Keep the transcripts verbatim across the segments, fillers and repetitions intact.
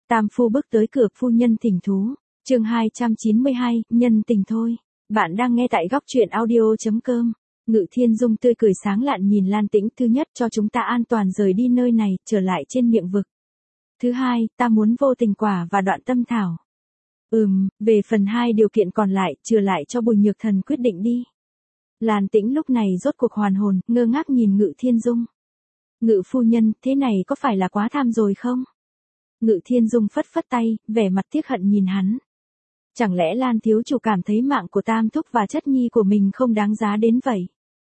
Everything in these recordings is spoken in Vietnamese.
Tam phu bước tới cửa, phu nhân thỉnh thú. Chương hai trăm chín mươi hai, nhân tình thôi. Bạn đang nghe tại góc truyện audio chấm com. Ngự Thiên Dung tươi cười sáng lạn nhìn Lan Tĩnh. Thứ nhất, cho chúng ta an toàn rời đi nơi này, trở lại trên miệng vực. Thứ hai, ta muốn vô tình quả và đoạn tâm thảo. Ừm, về phần hai điều kiện còn lại, trừ lại cho Bùi Nhược Thần quyết định đi. Lan Tĩnh lúc này rốt cuộc hoàn hồn, ngơ ngác nhìn Ngự Thiên Dung. Ngự phu nhân, thế này có phải là quá tham rồi không? Ngự Thiên Dung phất phất tay, vẻ mặt tiếc hận nhìn hắn. Chẳng lẽ Lan thiếu chủ cảm thấy mạng của Tam thúc và chất nhi của mình không đáng giá đến vậy?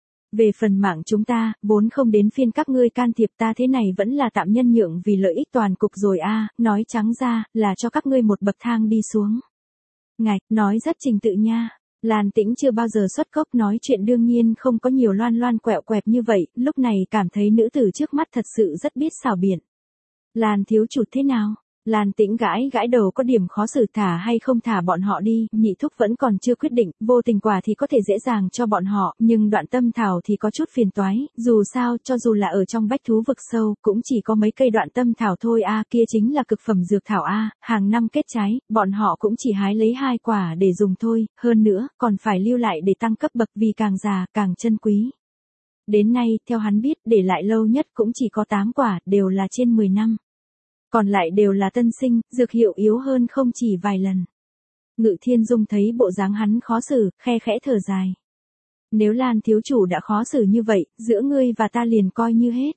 Về phần mạng chúng ta, vốn không đến phiên các ngươi can thiệp, ta thế này vẫn là tạm nhân nhượng vì lợi ích toàn cục rồi a, à, nói trắng ra, là cho các ngươi một bậc thang đi xuống. Ngạch, nói rất trình tự nha. Lan Tĩnh chưa bao giờ xuất cốc, nói chuyện đương nhiên không có nhiều loan loan quẹo quẹt như vậy, lúc này cảm thấy nữ tử trước mắt thật sự rất biết xảo biện. Lan thiếu chủ thế nào? Lan Tĩnh gãi gãi đầu, có điểm khó xử, thả hay không thả bọn họ đi, nhị thúc vẫn còn chưa quyết định, vô tình quả thì có thể dễ dàng cho bọn họ, nhưng đoạn tâm thảo thì có chút phiền toái, dù sao, cho dù là ở trong bách thú vực sâu, cũng chỉ có mấy cây đoạn tâm thảo thôi a, à, kia chính là cực phẩm dược thảo a, à, hàng năm kết trái, bọn họ cũng chỉ hái lấy hai quả để dùng thôi, hơn nữa, còn phải lưu lại để tăng cấp bậc vì càng già, càng chân quý. Đến nay, theo hắn biết, để lại lâu nhất cũng chỉ có tám quả, đều là trên mười năm. Còn lại đều là tân sinh, dược hiệu yếu hơn không chỉ vài lần. Ngự Thiên Dung thấy bộ dáng hắn khó xử, khe khẽ thở dài. Nếu Lan thiếu chủ đã khó xử như vậy, giữa ngươi và ta liền coi như hết.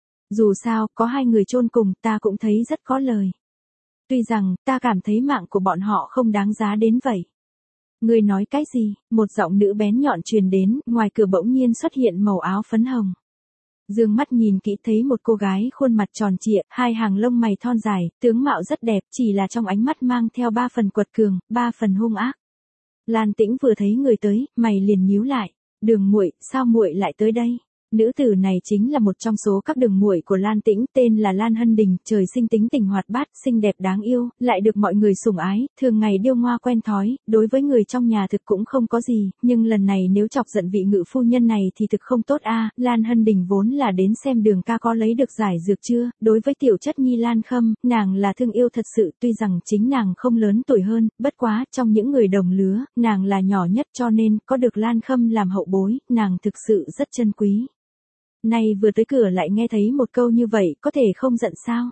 Dù sao, có hai người chôn cùng, ta cũng thấy rất có lời. Tuy rằng, ta cảm thấy mạng của bọn họ không đáng giá đến vậy. Ngươi nói cái gì? Một giọng nữ bén nhọn truyền đến, ngoài cửa bỗng nhiên xuất hiện màu áo phấn hồng. Dương mắt nhìn kỹ thấy một cô gái khuôn mặt tròn trịa, hai hàng lông mày thon dài, tướng mạo rất đẹp, chỉ là trong ánh mắt mang theo ba phần quật cường, ba phần hung ác. Lan Tĩnh vừa thấy người tới, mày liền nhíu lại. Đường muội, sao muội lại tới đây? Nữ tử này chính là một trong số các đường muội của Lan Tĩnh, tên là Lan Hân Đình, trời sinh tính tình hoạt bát, xinh đẹp đáng yêu, lại được mọi người sủng ái, thường ngày điêu ngoa quen thói, đối với người trong nhà thực cũng không có gì, nhưng lần này nếu chọc giận vị ngự phu nhân này thì thực không tốt a. À, Lan Hân Đình vốn là đến xem Đường ca có lấy được giải dược chưa, đối với tiểu chất nhi Lan Khâm, nàng là thương yêu thật sự, tuy rằng chính nàng không lớn tuổi hơn, bất quá, trong những người đồng lứa, nàng là nhỏ nhất cho nên, có được Lan Khâm làm hậu bối, nàng thực sự rất trân quý. Nay vừa tới cửa lại nghe thấy một câu như vậy, có thể không giận sao?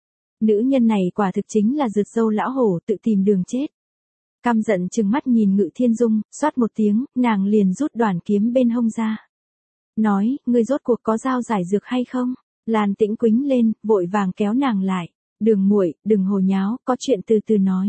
Nữ nhân này quả thực chính là rượt dâu lão hổ, tự tìm đường chết. Căm giận trừng mắt nhìn Ngự Thiên Dung, xoát một tiếng, nàng liền rút đoản kiếm bên hông ra. Nói, ngươi rốt cuộc có dao giải dược hay không? Lan Tĩnh quĩnh lên, vội vàng kéo nàng lại. Đường muội, đừng hồ nháo, có chuyện từ từ nói.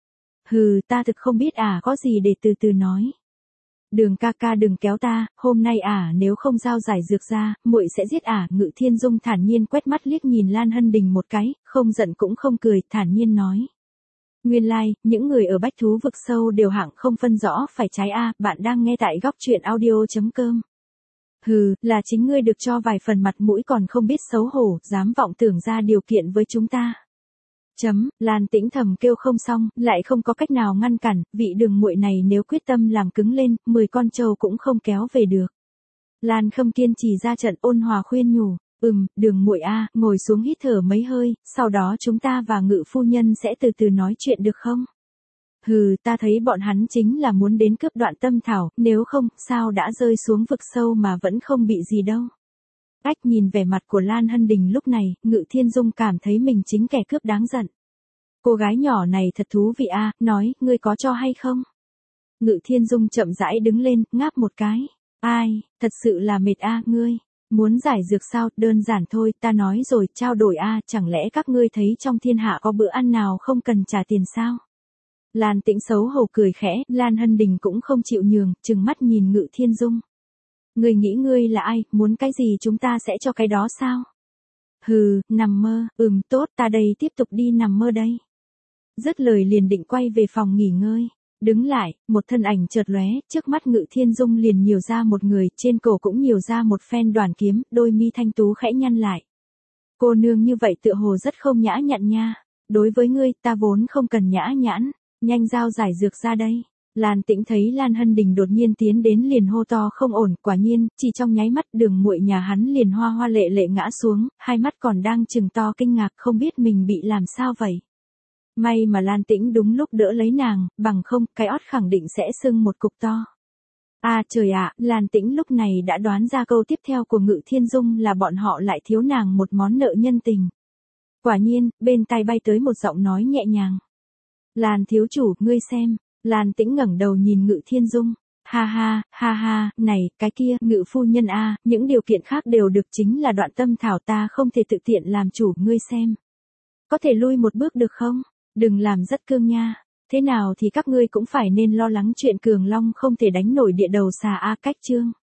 Hừ, ta thực không biết à, có gì để từ từ nói. Đường ca ca đừng kéo ta, hôm nay à, nếu không giao giải dược ra, muội sẽ giết à. Ngự Thiên Dung thản nhiên quét mắt liếc nhìn Lan Hân Đình một cái, không giận cũng không cười, thản nhiên nói. Nguyên lai, like, những người ở bách thú vực sâu đều hạng không phân rõ phải trái a. À, bạn đang nghe tại góc truyện audio chấm com. Hừ, là chính ngươi được cho vài phần mặt mũi còn không biết xấu hổ, dám vọng tưởng ra điều kiện với chúng ta. Chấm, Lan Tĩnh thầm kêu không xong, lại không có cách nào ngăn cản, vị đường muội này nếu quyết tâm làm cứng lên, mười con trâu cũng không kéo về được. Lan Khâm kiên trì ra trận, ôn hòa khuyên nhủ, ừm, đường muội a, ngồi xuống hít thở mấy hơi, sau đó chúng ta và Ngự phu nhân sẽ từ từ nói chuyện được không? Hừ, ta thấy bọn hắn chính là muốn đến cướp đoạn tâm thảo, nếu không, sao đã rơi xuống vực sâu mà vẫn không bị gì đâu. Ách, nhìn vẻ mặt của Lan Hân Đình lúc này, Ngự Thiên Dung cảm thấy mình chính kẻ cướp đáng giận. Cô gái nhỏ này thật thú vị a, à, nói, ngươi có cho hay không? Ngự Thiên Dung chậm rãi đứng lên, ngáp một cái. Ai, thật sự là mệt a, à, ngươi. Muốn giải dược sao, đơn giản thôi, ta nói rồi, trao đổi a, à, chẳng lẽ các ngươi thấy trong thiên hạ có bữa ăn nào không cần trả tiền sao? Lan Tĩnh xấu hổ cười khẽ, Lan Hân Đình cũng không chịu nhường, trừng mắt nhìn Ngự Thiên Dung. Ngươi nghĩ ngươi là ai, muốn cái gì chúng ta sẽ cho cái đó sao? Hừ, nằm mơ, ừm tốt, ta đây tiếp tục đi nằm mơ đây. Dứt lời liền định quay về phòng nghỉ ngơi. Đứng lại, một thân ảnh chợt lóe, trước mắt Ngự Thiên Dung liền nhiều ra một người, trên cổ cũng nhiều ra một phen đoản kiếm, đôi mi thanh tú khẽ nhăn lại. Cô nương như vậy tựa hồ rất không nhã nhặn nha. Đối với ngươi, ta vốn không cần nhã nhãn, nhanh giao giải dược ra đây. Lan Tĩnh thấy Lan Hân Đình đột nhiên tiến đến liền hô to không ổn, quả nhiên, chỉ trong nháy mắt đường muội nhà hắn liền hoa hoa lệ lệ ngã xuống, hai mắt còn đang trừng to kinh ngạc không biết mình bị làm sao vậy. May mà Lan Tĩnh đúng lúc đỡ lấy nàng, bằng không, cái ót khẳng định sẽ sưng một cục to. À trời ạ, Lan Tĩnh lúc này đã đoán ra câu tiếp theo của Ngự Thiên Dung là bọn họ lại thiếu nàng một món nợ nhân tình. Quả nhiên, bên tai bay tới một giọng nói nhẹ nhàng. Lan thiếu chủ, ngươi xem. Lan Tĩnh ngẩng đầu nhìn Ngự Thiên Dung. Ha ha, ha ha, này, cái kia, Ngự phu nhân a, những điều kiện khác đều được, chính là Đoạn Tâm thảo ta không thể tự tiện làm chủ, ngươi xem. Có thể lui một bước được không? Đừng làm rất cương nha. Thế nào thì các ngươi cũng phải nên lo lắng chuyện Cường Long không thể đánh nổi địa đầu xà a Cách Chương.